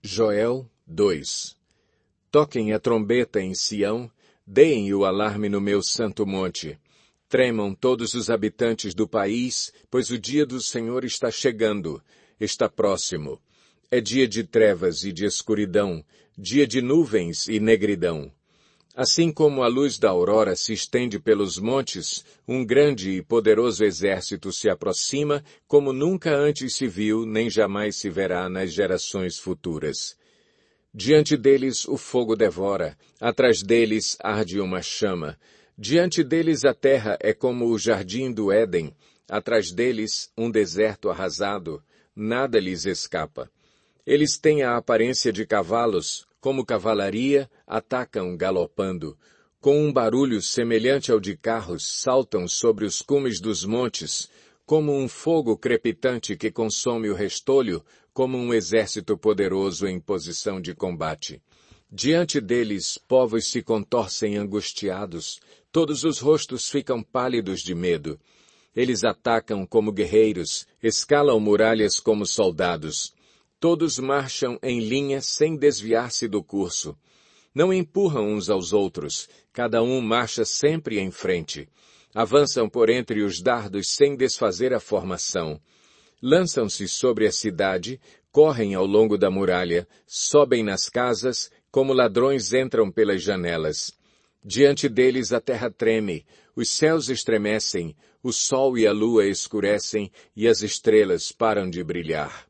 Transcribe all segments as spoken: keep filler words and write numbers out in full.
Joel dois. Toquem a trombeta em Sião, deem o alarme no meu santo monte. Tremam todos os habitantes do país, pois o dia do Senhor está chegando, está próximo. É dia de trevas e de escuridão, dia de nuvens e negridão. Assim como a luz da aurora se estende pelos montes, um grande e poderoso exército se aproxima, como nunca antes se viu, nem jamais se verá nas gerações futuras. Diante deles o fogo devora, atrás deles arde uma chama. Diante deles a terra é como o jardim do Éden, atrás deles um deserto arrasado, nada lhes escapa. Eles têm a aparência de cavalos, como cavalaria, atacam galopando. Com um barulho semelhante ao de carros, saltam sobre os cumes dos montes, como um fogo crepitante que consome o restolho, como um exército poderoso em posição de combate. Diante deles, povos se contorcem angustiados, todos os rostos ficam pálidos de medo. Eles atacam como guerreiros, escalam muralhas como soldados. Todos marcham em linha sem desviar-se do curso. Não empurram uns aos outros, cada um marcha sempre em frente. Avançam por entre os dardos sem desfazer a formação. Lançam-se sobre a cidade, correm ao longo da muralha, sobem nas casas, como ladrões entram pelas janelas. Diante deles a terra treme, os céus estremecem, o sol e a lua escurecem e as estrelas param de brilhar.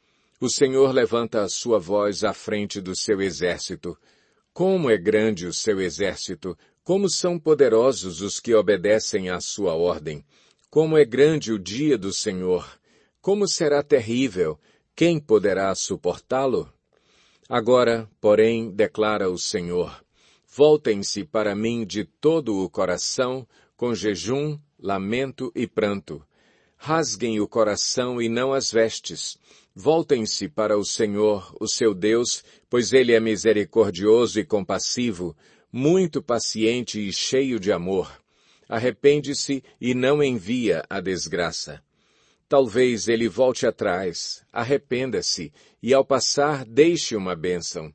O Senhor levanta a sua voz à frente do seu exército. Como é grande o seu exército! Como são poderosos os que obedecem à sua ordem! Como é grande o dia do Senhor! Como será terrível! Quem poderá suportá-lo? Agora, porém, declara o Senhor, voltem-se para mim de todo o coração, com jejum, lamento e pranto. Rasguem o coração e não as vestes. Voltem-se para o Senhor, o seu Deus, pois Ele é misericordioso e compassivo, muito paciente e cheio de amor. Arrepende-se e não envia a desgraça. Talvez Ele volte atrás, arrependa-se, e ao passar deixe uma bênção.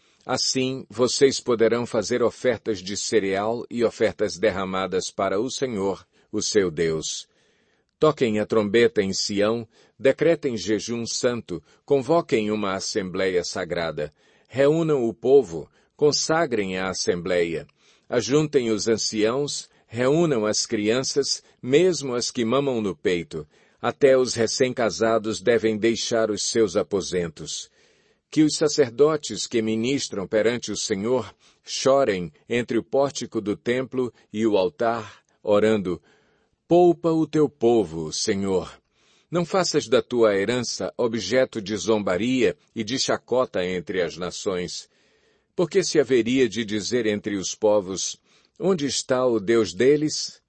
Assim, vocês poderão fazer ofertas de cereal e ofertas derramadas para o Senhor, o seu Deus. Toquem a trombeta em Sião, decretem jejum santo, convoquem uma assembleia sagrada, reúnam o povo, consagrem a assembleia, ajuntem os anciãos, reúnam as crianças, mesmo as que mamam no peito, até os recém-casados devem deixar os seus aposentos. Que os sacerdotes que ministram perante o Senhor chorem entre o pórtico do templo e o altar, orando, poupa o teu povo, Senhor. Não faças da tua herança objeto de zombaria e de chacota entre as nações. Porque se haveria de dizer entre os povos, onde está o Deus deles?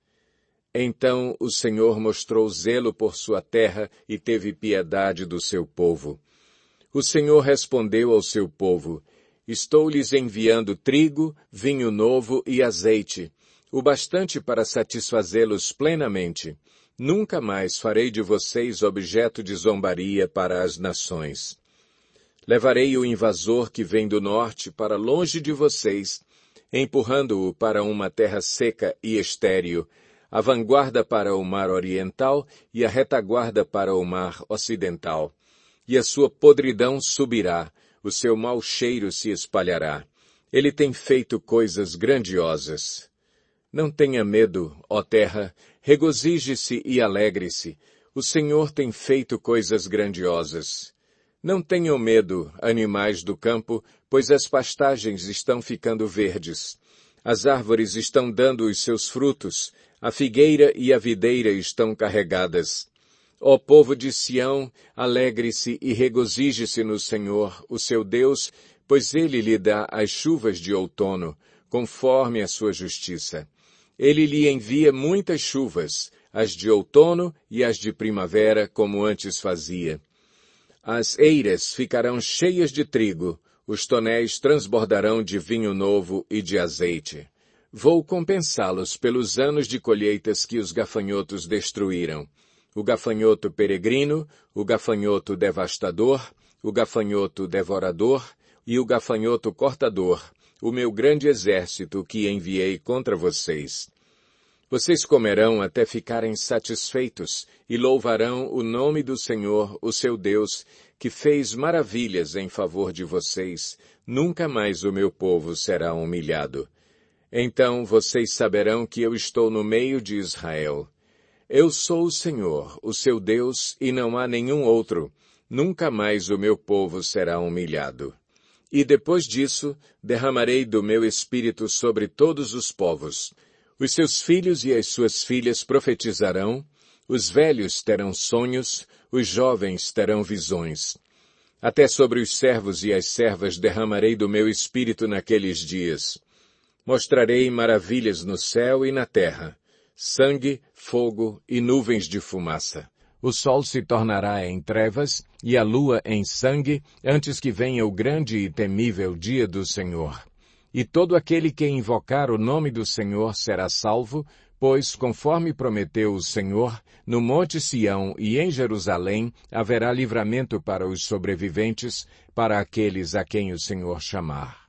Então o Senhor mostrou zelo por sua terra e teve piedade do seu povo. O Senhor respondeu ao seu povo, estou-lhes enviando trigo, vinho novo e azeite, o bastante para satisfazê-los plenamente. Nunca mais farei de vocês objeto de zombaria para as nações. Levarei o invasor que vem do norte para longe de vocês, empurrando-o para uma terra seca e estéril, a vanguarda para o mar oriental e a retaguarda para o mar ocidental. E a sua podridão subirá, o seu mau cheiro se espalhará. Ele tem feito coisas grandiosas. Não tenha medo, ó terra, regozije-se e alegre-se. O Senhor tem feito coisas grandiosas. Não tenham medo, animais do campo, pois as pastagens estão ficando verdes. As árvores estão dando os seus frutos, a figueira e a videira estão carregadas. Ó povo de Sião, alegre-se e regozije-se no Senhor, o seu Deus, pois Ele lhe dá as chuvas de outono, conforme a sua justiça. Ele lhe envia muitas chuvas, as de outono e as de primavera, como antes fazia. As eiras ficarão cheias de trigo, os tonéis transbordarão de vinho novo e de azeite. Vou compensá-los pelos anos de colheitas que os gafanhotos destruíram. O gafanhoto peregrino, o gafanhoto devastador, o gafanhoto devorador e o gafanhoto cortador, o meu grande exército que enviei contra vocês. Vocês comerão até ficarem satisfeitos e louvarão o nome do Senhor, o seu Deus, que fez maravilhas em favor de vocês. Nunca mais o meu povo será humilhado. Então vocês saberão que eu estou no meio de Israel. Eu sou o Senhor, o seu Deus, e não há nenhum outro. Nunca mais o meu povo será humilhado. E depois disso, derramarei do meu espírito sobre todos os povos. Os seus filhos e as suas filhas profetizarão, os velhos terão sonhos, os jovens terão visões. Até sobre os servos e as servas derramarei do meu espírito naqueles dias. Mostrarei maravilhas no céu e na terra, sangue, fogo e nuvens de fumaça. O sol se tornará em trevas e a lua em sangue, antes que venha o grande e temível dia do Senhor. E todo aquele que invocar o nome do Senhor será salvo, pois, conforme prometeu o Senhor, no Monte Sião e em Jerusalém haverá livramento para os sobreviventes, para aqueles a quem o Senhor chamar.